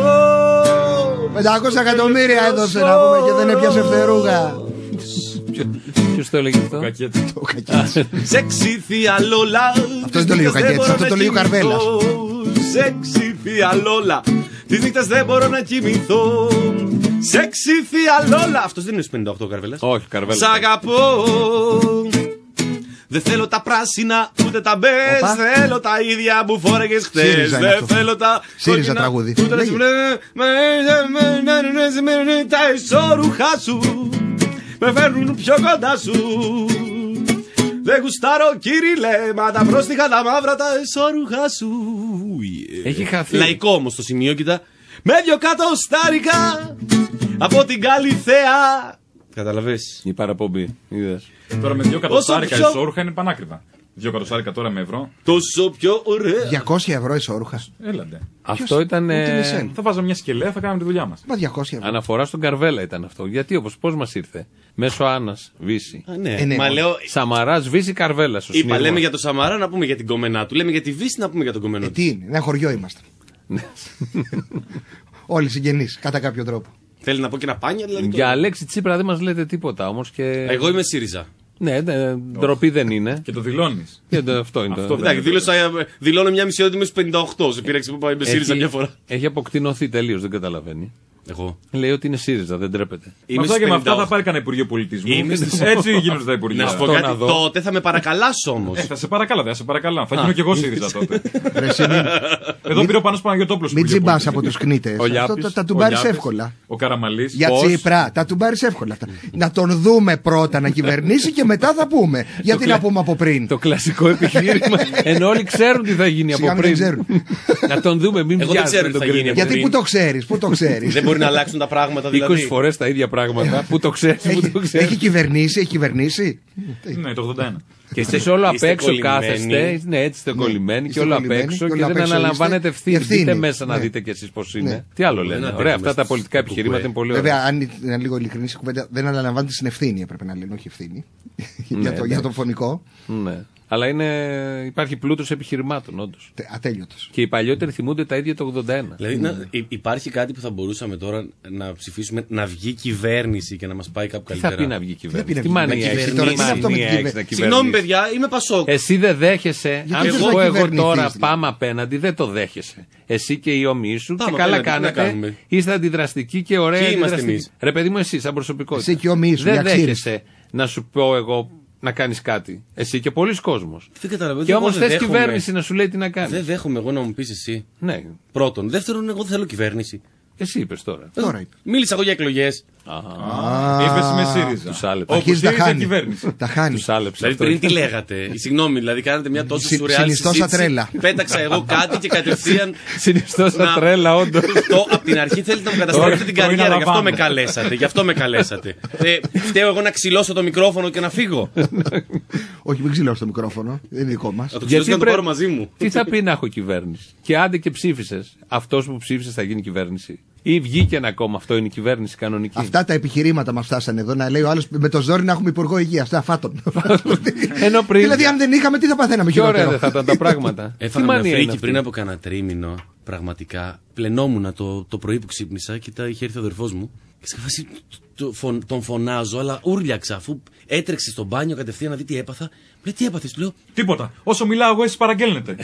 500 εκατομμύρια έδωσε να πούμε και δεν έπιασε φτερούγα. Ποιος το έλεγε αυτό? Ο Κακέτσι. Σεξι θεία Λόλα. Αυτό δεν το λέει ο Κακέτσι, αυτό το λέει ο Καρβέλας. Σεξι θεία Λόλα. Τις νύχτες δεν μπορώ να κοιμηθώ. Σεξι θεία Λόλα. Αυτός δεν είναι στους 58 ο Καρβέλας. Όχι, Καρβέλας. Σ' αγαπώ. Δεν θέλω τα πράσινα ούτε τα μπες. Θέλω τα ίδια που φόρεγες χτες. Δεν θέλω τα ΣΥΡΙΖΑ τραγούδι. Τα ισόρουχά σου με φέρνουν πιο κοντά σου. Δεν γουστάρω κύριε, μα τα πρόστιχα τα μαύρα τα εσώρουχα σου. Έχει χαθεί. Λαϊκό όμως το σημείο, κοίτα. Με 2 κατοστάρικα από την Καλυθέα. Καταλαβες. Η παραπομπή. Είδες. Τώρα με 2 κατοστάρικα εσώρουχα είναι πανάκριβα. 2 κατοστάρικα τώρα με ευρώ. Τόσο πιο ωραία. 200 ευρώ εσώρουχα. Έλαντε. Αυτό ήταν. Θα βάζαμε μια σκελέα, θα κάναμε τη δουλειά μας. Μα 200 ευρώ. Αναφορά στον Καρβέλα ήταν αυτό. Γιατί πώς μας ήρθε. Μέσω Άννας, Βύση. Ναι. Μα λέω. Σαμαράς, Βύση, Καρβέλα. Είπα, λέμε για το Σαμαρά να πούμε για την κομμενά του. Λέμε για τη Βύση να πούμε για τον κομμενό του. Τι είναι, ένα χωριό είμαστε. Όλοι συγγενείς, κατά κάποιο τρόπο. Θέλει να πω και ένα πάνια, δηλαδή. Για Αλέξη Τσίπρα δεν μας λέτε τίποτα όμως. Και... Εγώ είμαι ΣΥΡΙΖΑ. Ναι, ντροπή δεν είναι. Και το δηλώνεις. Αυτό είναι. Δηλώνω μια μισή ώρα είμαι στους 58. Σε πήραξε που πάει με ΣΥΡΙΖΑ μια φορά. Έχει αποκτηνωθεί τελείως, δεν καταλαβαίνει. Εγώ. Λέει ότι είναι ΣΥΡΙΖΑ, δεν τρέπεται. Αυτά και με αυτά θα πάρει κανένα Υπουργείο Πολιτισμού. Έτσι γίνονται τα Υπουργεία. Να σου πω κάτι, τότε θα με παρακαλάσω όμως. Θα σε παρακαλώ, θα σε παρακαλώ. Θα γίνω κι εγώ ΣΥΡΙΖΑ τότε. Εδώ πήρε ο Πάνος Παναγιωτόπουλος. Μην τσιμπάς από τους κνήτες. Τα του πάρεις εύκολα. Ο Καραμαλής. Για Τσίπρα, τα του πάρεις εύκολα αυτά. Να τον δούμε πρώτα να κυβερνήσει και μετά θα πούμε. Γιατί να πούμε από πριν. Το κλασικό επιχείρημα. Ενώ όλοι ξέρουν τι θα γίνει από πριν. Να τον δούμε, μην πιάσουμε. Γιατί πού το ξέρεις. Μπορεί να αλλάξουν τα πράγματα δηλαδή. 20 φορές τα ίδια πράγματα. Πού το ξέρεις, Έχει κυβερνήσει. Ναι, το 81. Και εσείς όλο απ' έξω κάθεστε. Ναι, έτσι είστε κολλημένοι και όλο απ' έξω και δεν αναλαμβάνετε ευθύνη. Δείτε μέσα να δείτε κι εσείς πώς είναι. Τι άλλο λένε. Ωραία, αυτά τα πολιτικά επιχειρήματα είναι πολύ ωραία. Βέβαια, αν είναι λίγο ειλικρινή η κουβέντα, δεν αναλαμβάνετε την ευθύνη, έπρεπε να λένε, όχι ευθύνη. Για το φωνικό. Ναι. Αλλά υπάρχει πλούτος επιχειρημάτων, όντως. Ατέλειωτος. Και οι παλιότεροι θυμούνται τα ίδια το 81. Δηλαδή, υπάρχει κάτι που θα μπορούσαμε τώρα να ψηφίσουμε, να βγει κυβέρνηση και να μας πάει κάπου καλύτερα. Τι θα πει να βγει κυβέρνηση. Τι μανία έχεις. Συγγνώμη, παιδιά, είμαι Πασόκ. Εσύ δεν δέχεσαι. Αν σου πω εγώ τώρα πάμε απέναντι, δεν το δέχεσαι. Εσύ και οι ομοίοι σου και καλά κάνετε. Είστε αντιδραστικοί και ωραία. Ρε παιδί μου, εσύ σαν προσωπικότητα. Εσύ και οι ομοίοι σου. Δεν δέχεσαι να σου πω εγώ να κάνεις κάτι. Εσύ και πολλοί κόσμος. Και όμως θες κυβέρνηση να σου λέει τι να κάνεις. Δεν δέχομαι εγώ να μου πεις εσύ. Ναι. Πρώτον. Δεύτερον, εγώ θέλω κυβέρνηση. Εσύ είπες τώρα. Μίλησα εγώ για εκλογές. Είπες με ΣΥΡΙΖΑ. Τους άλεψα. Όπου ΣΥΡΙΖΑ κυβέρνηση. Τα χάνει. Τους άλεψα. Δηλαδή πριν τι λέγατε. Συγγνώμη, δηλαδή κάνατε μια τόσο σουρεάλ συζήτηση. Τρέλα. Πέταξα εγώ κάτι και κατευθείαν. Συνιστόσα τρέλα, όντως. Από την αρχή θέλετε να μου καταστρέψετε την καριέρα. Γι' αυτό με καλέσατε. Φταίω εγώ να ξυλώσω το μικρόφωνο και να φύγω. Όχι, μην ξυλώσω το μικρόφωνο. Είναι δικό μας. Θα το ξυλώσω και να το πάρω μαζί μου. Τι θα πει να έχω κυβέρνηση. Και άντε και ψήφισες. Αυτός που ψήφισες θα γίνει κυβέρνηση. Ή βγήκε ένα κόμμα, αυτό είναι η κυβέρνηση κανονική. Αυτά τα επιχειρήματα μας φτάσανε εδώ να λέει ο άλλος με το ζόρι να έχουμε υπουργό υγείας. Φάτον. Δηλαδή, αν δεν είχαμε, τι θα παθαίναμε χειρότερο. Πιο ωραία δεν θα ήταν τα πράγματα. Έφαγα μια φρίκη πριν από κανένα τρίμηνο. Πραγματικά. Πλενόμουν το πρωί που ξύπνησα και είχε έρθει ο αδερφός μου. Και σε φάση τον φωνάζω, αλλά ούρλιαξα αφού έτρεξε στο μπάνιο κατευθείαν να δει τι έπαθα. Λέει, τι έπαθες, του λέω. Τίποτα. Όσο μιλάω εγώ, εσείς παραγγέλνετε.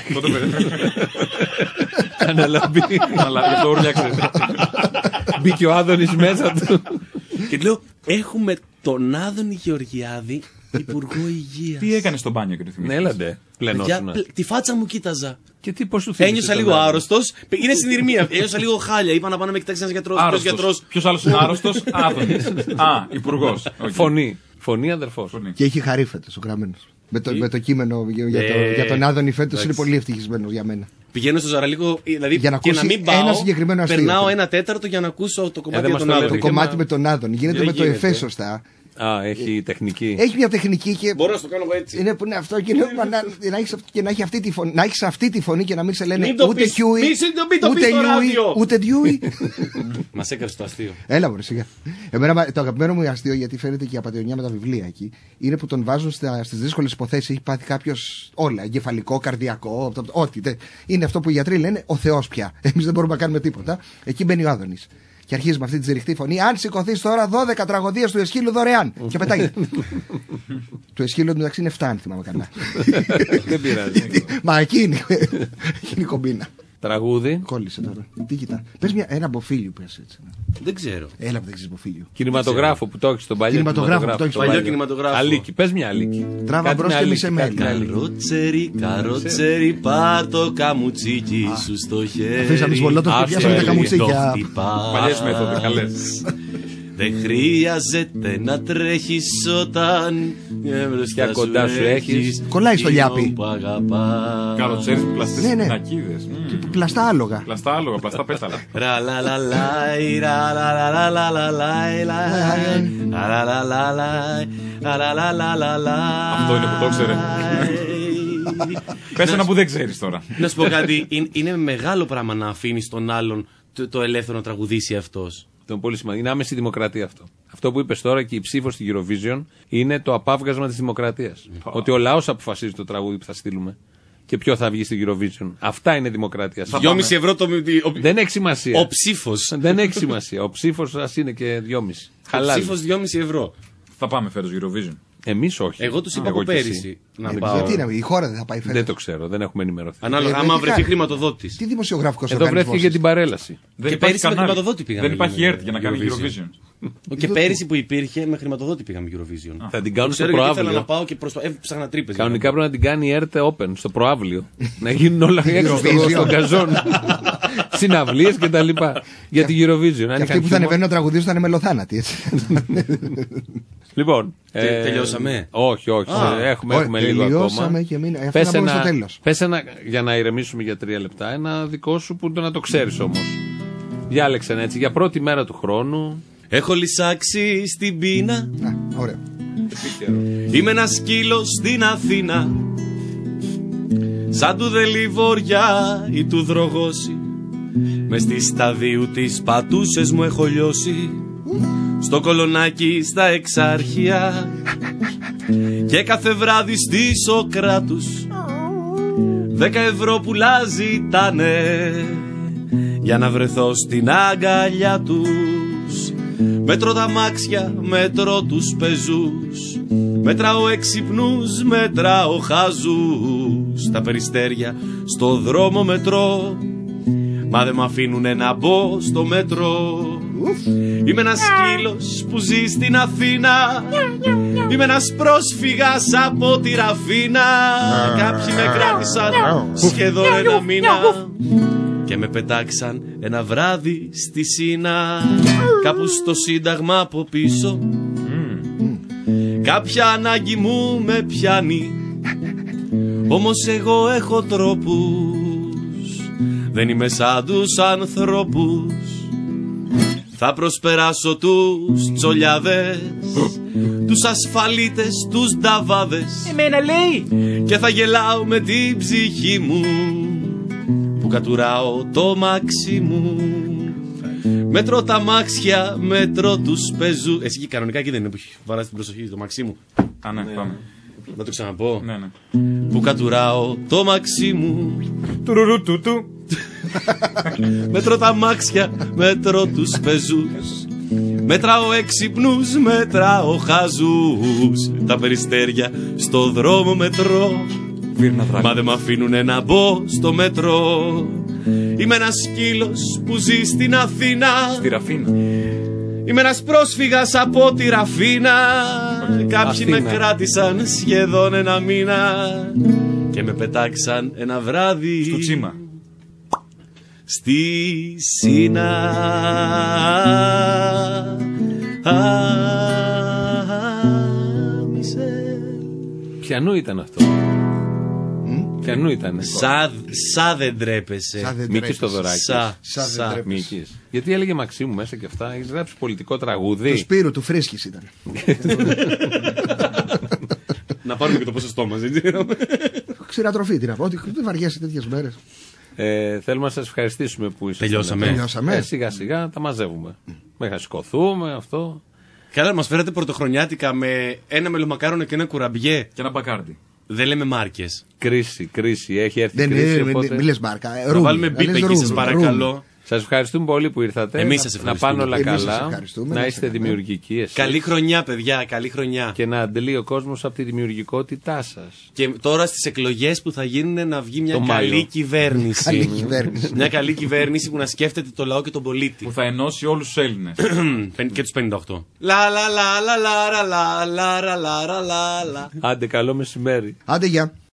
Αναλαμπή. Αλλά γι' αυτό ούρλιαξε. Μπήκε ο Άδωνης μέσα του. Και του λέω, έχουμε τον Άδωνη Γεωργιάδη υπουργό υγείας. Τι έκανε στο μπάνιο και το θυμήθηκες. Ναι, έλαντε. Πλενόσουνα. Τη φάτσα μου κοίταζα. Και τι, πώς σου θύμισε. Ένιωσα λίγο άρρωστος. Είναι συνειρμία. Ένιωσα λίγο χάλια. Είπα να πάνε να με κοιτάξει ένας γιατρός. Ποιος άλλος είναι άρρωστος? Άδωνης. Υπουργός. Φωνή αδερφός. Και έχει χαρεί φέτος ο γραμμένος. Με το κείμενο για τον Άδωνη φέτος είναι πολύ ευτυχισμένος για μένα. Πηγαίνω στο Ζαραλίκο, δηλαδή και να μην πάω, περνάω 1/4 για να ακούσω το κομμάτι με τον Άδωνη. Το κομμάτι με τον Άδωνη. Γίνεται με το εφέ σωστά. Έχει τεχνική. Έχει μια τεχνική και. Μπορώ να το κάνω έτσι. Είναι που είναι αυτό και να έχει αυτή τη φωνή και να μην σε λένε ούτε Χιούι, ούτε Ντιούι. Μας έκαψε το αστείο. Έλα, μωρέ, σιγά. Εμένα το αγαπημένο μου αστείο, γιατί φαίνεται και η απατεωνιά με τα βιβλία εκεί, είναι που τον βάζουν στις δύσκολες υποθέσεις. Έχει πάθει κάποιος όλα. Εγκεφαλικό, καρδιακό, ό,τι. Είναι αυτό που οι γιατροί λένε ο Θεός πια. Εμείς δεν μπορούμε να κάνουμε τίποτα. Εκεί μπαίνει ο Άδωνης. Και αρχίζει με αυτή τη ζεριχτή φωνή. Αν σηκωθείς τώρα 12 τραγωδίες του Εσχύλου δωρεάν. Και πετάγει. Του Εσχύλου μεταξύ είναι 7, αν θυμάμαι καλά. Δεν πειράζει. Μα εκεί είναι η κομπίνα. Τραγούδι. Κόλλησε τώρα. Τι κοιτά. Πες ένα Μποφίλιου, πες έτσι. Δεν ξέρω. Έλα που δεν ξέρεις Μποφίλιου. Κινηματογράφο που το έχεις στον παλιό. Παλιό κινηματογράφο. Αλίκη, πες μια αλίκη. Τράβα μπρος και μη σε μέλη. Καρότσερι, πάρ' το καμουτσίκι σου στο χέρι. Αφήσαμε τις βολότος και πιάσαμε τα καμουτσίκια. Παλιές μέθοδοι, καλές. Δεν χρειάζεται να τρέχεις όταν μπροστά κοντά σου έχεις. Κολλάει στο λιάπι. Καλοτσέρις με πλαστές πινακίδες. Πλαστά άλογα. Πλαστά άλογα, πλαστά πέταλα. Αυτό είναι που το ξέρε. Πες ένα που δεν ξέρεις τώρα. Να σου πω κάτι, είναι μεγάλο πράγμα να αφήνεις τον άλλον το ελεύθερο να τραγουδήσει αυτός. Είναι πολύ σημαντικό. Είναι άμεση δημοκρατία αυτό. Αυτό που είπες τώρα και η ψήφος στη Eurovision είναι το απάβγασμα της δημοκρατίας. Ότι ο λαός αποφασίζει το τραγούδι που θα στείλουμε και ποιο θα βγει στη Eurovision. Αυτά είναι δημοκρατία. 2,5 ευρώ το. Δεν έχει σημασία. Ο ψήφος. Δεν έχει σημασία. Ο ψήφος ας είναι και 2,5. Ο ψήφος 2,5 ευρώ. Θα πάμε φέτος Eurovision. Εμείς όχι. Εγώ τους είπα από πέρυσι να πάω. Γιατί η χώρα δεν θα πάει φέτος? Δεν το ξέρω, δεν έχουμε ενημερωθεί. Ανάλογα, άμα βρεθεί χρηματοδότης. Τι δημοσιογραφικός εδώ βρέθηκε για την παρέλαση. Και πέρυσι με χρηματοδότη πήγαμε. Δεν υπάρχει ΕΡΤ για να κάνει Eurovision. Και πέρυσι που υπήρχε με χρηματοδότη πήγαμε Eurovision. Θα την κάνουν στο προαύλιο. Ήθελα να πάω και ψάχνα τρύπες. Κανονικά πρέπει να την κάνει η ΕΡΤ Open στο προαύλιο. Να γίνουν όλα έξω στον καζόν. Συναυλίες και τα λοιπά. Για την Eurovision. Και αυτοί που θα ανεβαίνουν να τραγουδήσουν θα είναι μελοθάνατοι. Λοιπόν. Τελειώσαμε. Όχι. Έχουμε λίγο ακόμα. Πες ένα, για να ηρεμήσουμε για 3 λεπτά, ένα δικό σου που να το ξέρεις όμως. Διάλεξε ένα έτσι για πρώτη μέρα του χρόνου. Έχω λυσάξει στην πείνα. Ωραία. Είμαι ένα σκύλο στην Αθήνα. Σαν του Δελιβοριά ή του Δρογώση. Μες στη σταδίου τις πατούσες μου έχω λιώσει. Στο Κολονάκι στα Εξάρχεια. Και κάθε βράδυ στη Σοκράτους 10 ευρώ πουλά ζητάνε για να βρεθώ στην αγκαλιά τους. Μέτρω τα μάξια, μέτρω τους πεζούς. Μέτραω έξυπνους, μέτραω χαζούς. Τα περιστέρια στο δρόμο μετρώ. Μα δεν μ' αφήνουνε να μπω στο μέτρο. Είμαι ένας σκύλος που ζει στην Αθήνα. Είμαι ένας πρόσφυγας από τη Ραφίνα. Κάποιοι με κράτησαν σχεδόν 1 μήνα και με πετάξαν ένα βράδυ στη Σίνα. Κάπου στο Σύνταγμα από πίσω κάποια ανάγκη μου με πιάνει. Όμως εγώ έχω τρόπους. Δεν είμαι σαν τους ανθρώπους. Θα προσπεράσω τους τσολιάδες, τους ασφαλίτες, τους νταβάδες. Εμένα λέει. Και θα γελάω με την ψυχή μου που κατουράω το μάξι μου. Μέτρω τα μάξια, μέτρω τους πεζού. Εσύ και κανονικά εκεί δεν είναι που έχει βαράσει την προσοχή το μαξί μου. Α, ναι, πάμε. Να το ξαναπώ. Ναι. Που κατουράω το μαξί μου. Τουρουρούτουτου. Μέτρω τα μάξια, μέτρω τους πεζούς. Μέτραω έξυπνους, μέτραω χαζούς. Τα περιστέρια στο δρόμο μετρώ. Μα δεν μ' αφήνουνε να μπω στο μέτρο. Είμαι ένας σκύλος που ζει στην Αθήνα. Στη Ραφίνα. Είμαι ένας πρόσφυγας από τη Ραφίνα. Κάποιοι με κράτησαν σχεδόν 1 μήνα και με πετάξαν ένα βράδυ στο Τσίμα. Στη Σίνα. Ποιανού ήταν αυτό? Ποιανού ήταν? Σα δεν τρέπεσαι. Μίκης Θοδωράκης. Σα Μίκης. Γιατί έλεγε Μαξίμου μέσα και αυτά. Έχεις γράψει πολιτικό τραγούδι. Του Σπύρου, του Φρίσκης ήταν. Να πάρουμε και το ποσοστό μας. Ξηρατροφή, τι να πω, ότι δεν βαριέσαι τέτοιες μέρες. Θέλουμε να σας ευχαριστήσουμε που είσαστε. Τελειώσαμε. Σιγά σιγά τα μαζεύουμε. Μέχρι να σηκωθούμε αυτό. Καλά, μας φέρατε πρωτοχρονιάτικα με ένα μελομακάρονο και ένα κουραμπιέ. Και ένα μπακάρντι. Δεν λέμε μάρκες. Κρίση. Έχει έρθει η κρίση. Μην λες μάρκα. Θα βάλουμε μπίπ εκεί, σας παρακαλώ. Σας ευχαριστούμε πολύ που ήρθατε. Εμείς σας ευχαριστούμε. Να πάνε όλα καλά. Να είστε δημιουργικοί εσείς. Καλή χρονιά, παιδιά. Καλή χρονιά. Και να αντλεί ο κόσμος από τη δημιουργικότητά σας. Και τώρα στις εκλογές που θα γίνουν να βγει μια καλή κυβέρνηση. Μια καλή κυβέρνηση που να σκέφτεται το λαό και τον πολίτη. Που θα ενώσει όλους τους Έλληνες. Και τους 58. Άντε, καλό μεσημέρι. Άντε, γεια.